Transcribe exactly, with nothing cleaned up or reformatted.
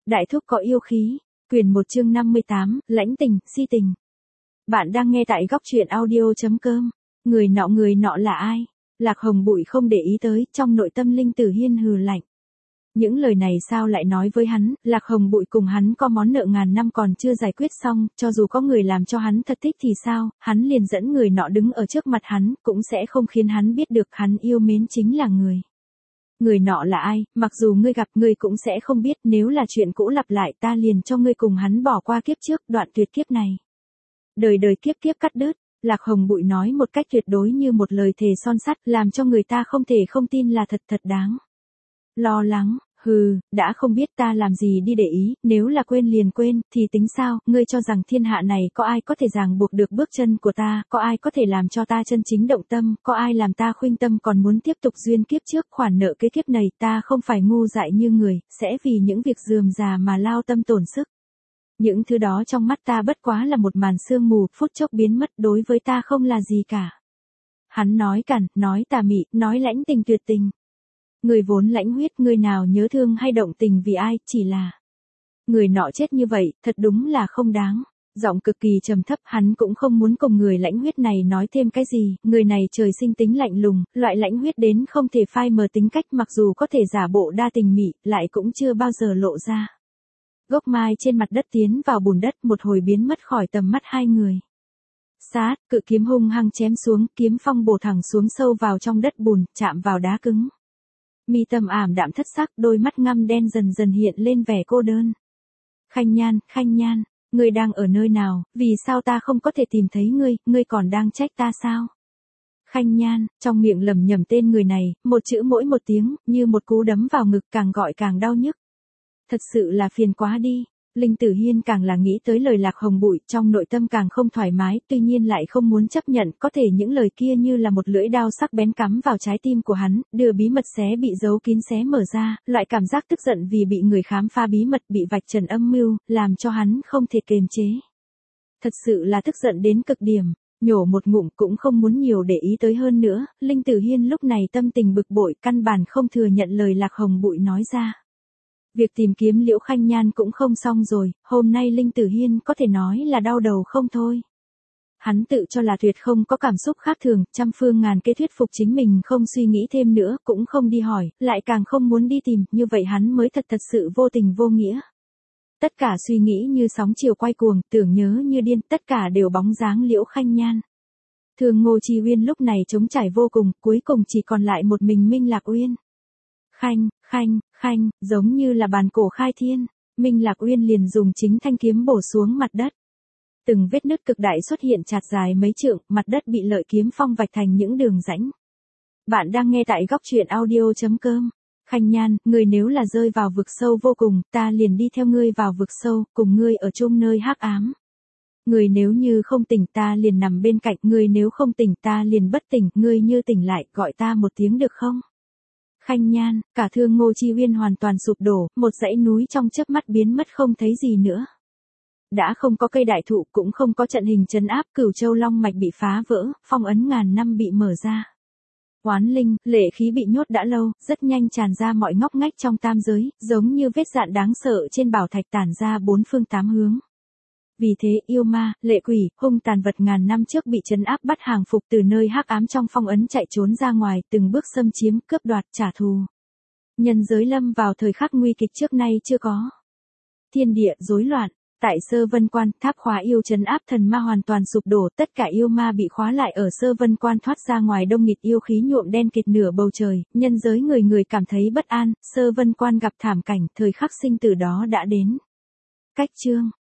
Đại thúc có yêu khí. Quyền một chương năm mươi tám, lãnh tình, si tình. Bạn đang nghe tại góc truyện audio chấm com. Người nọ người nọ là ai? Lạc Hồng Bụi không để ý tới, trong nội tâm Linh Tử Hiên hừ lạnh. Những lời này sao lại nói với hắn, Lạc Hồng Bụi cùng hắn có món nợ ngàn năm còn chưa giải quyết xong, cho dù có người làm cho hắn thật thích thì sao, hắn liền dẫn người nọ đứng ở trước mặt hắn, cũng sẽ không khiến hắn biết được hắn yêu mến chính là người. Người nọ là ai, mặc dù ngươi gặp ngươi cũng sẽ không biết, nếu là chuyện cũ lặp lại ta liền cho ngươi cùng hắn bỏ qua kiếp trước, đoạn tuyệt kiếp này. Đời đời kiếp kiếp cắt đứt, Lạc Hồng Bụi nói một cách tuyệt đối như một lời thề son sắt, làm cho người ta không thể không tin là thật thật đáng. Lo lắng, hừ, đã không biết ta làm gì đi để ý, nếu là quên liền quên, thì tính sao, ngươi cho rằng thiên hạ này có ai có thể ràng buộc được bước chân của ta, có ai có thể làm cho ta chân chính động tâm, có ai làm ta khuynh tâm còn muốn tiếp tục duyên kiếp trước khoản nợ kế kiếp này, ta không phải ngu dại như người, sẽ vì những việc rườm rà mà lao tâm tổn sức. Những thứ đó trong mắt ta bất quá là một màn sương mù, phút chốc biến mất, đối với ta không là gì cả. Hắn nói cằn, nói tà mị, nói lãnh tình tuyệt tình. Người vốn lãnh huyết, người nào nhớ thương hay động tình vì ai, chỉ là người nọ chết như vậy, thật đúng là không đáng. Giọng cực kỳ trầm thấp, hắn cũng không muốn cùng người lãnh huyết này nói thêm cái gì, người này trời sinh tính lạnh lùng, loại lãnh huyết đến không thể phai mờ tính cách, mặc dù có thể giả bộ đa tình mị, lại cũng chưa bao giờ lộ ra. Gốc mai trên mặt đất tiến vào bùn đất, một hồi biến mất khỏi tầm mắt hai người. Sát, cự kiếm hung hăng chém xuống, kiếm phong bổ thẳng xuống sâu vào trong đất bùn, chạm vào đá cứng. Mi tâm ảm đạm thất sắc, đôi mắt ngăm đen dần dần hiện lên vẻ cô đơn. Khanh Nhan, Khanh Nhan, ngươi đang ở nơi nào, vì sao ta không có thể tìm thấy ngươi, ngươi còn đang trách ta sao? Khanh Nhan, trong miệng lẩm nhẩm tên người này, một chữ mỗi một tiếng, như một cú đấm vào ngực, càng gọi càng đau nhức. Thật sự là phiền quá đi. Linh Tử Hiên càng là nghĩ tới lời Lạc Hồng Bụi, trong nội tâm càng không thoải mái, tuy nhiên lại không muốn chấp nhận, có thể những lời kia như là một lưỡi đao sắc bén cắm vào trái tim của hắn, đưa bí mật xé bị giấu kín xé mở ra, loại cảm giác tức giận vì bị người khám phá bí mật, bị vạch trần âm mưu, làm cho hắn không thể kiềm chế. Thật sự là tức giận đến cực điểm, nhổ một ngụm cũng không muốn nhiều để ý tới hơn nữa, Linh Tử Hiên lúc này tâm tình bực bội, căn bản không thừa nhận lời Lạc Hồng Bụi nói ra. Việc tìm kiếm Liễu Khanh Nhan cũng không xong rồi, hôm nay Linh Tử Hiên có thể nói là đau đầu không thôi. Hắn tự cho là tuyệt không có cảm xúc khác thường, trăm phương ngàn kế thuyết phục chính mình không suy nghĩ thêm nữa, cũng không đi hỏi, lại càng không muốn đi tìm, như vậy hắn mới thật thật sự vô tình vô nghĩa. Tất cả suy nghĩ như sóng chiều quay cuồng, tưởng nhớ như điên, tất cả đều bóng dáng Liễu Khanh Nhan. Thường Ngô Chi Uyên lúc này trống trải vô cùng, cuối cùng chỉ còn lại một mình Minh Lạc Uyên. Khanh, khanh, khanh, giống như là bàn cổ khai thiên, Minh Lạc Uyên liền dùng chính thanh kiếm bổ xuống mặt đất. Từng vết nứt cực đại xuất hiện chạt dài mấy trượng, mặt đất bị lợi kiếm phong vạch thành những đường rãnh. Bạn đang nghe tại góc truyện audio chấm com. Khanh Nhan, người nếu là rơi vào vực sâu vô cùng, ta liền đi theo ngươi vào vực sâu, cùng ngươi ở chung nơi hắc ám. Người nếu như không tỉnh ta liền nằm bên cạnh, người nếu không tỉnh ta liền bất tỉnh, ngươi như tỉnh lại, gọi ta một tiếng được không? Khanh Nhan, cả Thương Ngô Chi Uyên hoàn toàn sụp đổ, một dãy núi trong chớp mắt biến mất không thấy gì nữa. Đã không có cây đại thụ, cũng không có trận hình trấn áp, Cửu Châu Long mạch bị phá vỡ, phong ấn ngàn năm bị mở ra. Oán linh, lệ khí bị nhốt đã lâu, rất nhanh tràn ra mọi ngóc ngách trong tam giới, giống như vết dạn đáng sợ trên bảo thạch tản ra bốn phương tám hướng. Vì thế, yêu ma, lệ quỷ, hung tàn vật ngàn năm trước bị trấn áp bắt hàng phục từ nơi hắc ám trong phong ấn chạy trốn ra ngoài, từng bước xâm chiếm, cướp đoạt, trả thù. Nhân giới lâm vào thời khắc nguy kịch trước nay chưa có. Thiên địa rối loạn, tại Sơ Vân Quan, tháp khóa yêu trấn áp thần ma hoàn toàn sụp đổ, tất cả yêu ma bị khóa lại ở Sơ Vân Quan thoát ra ngoài, đông nghịt yêu khí nhuộm đen kịt nửa bầu trời, nhân giới người người cảm thấy bất an, Sơ Vân Quan gặp thảm cảnh, thời khắc sinh tử đó đã đến. Cách chương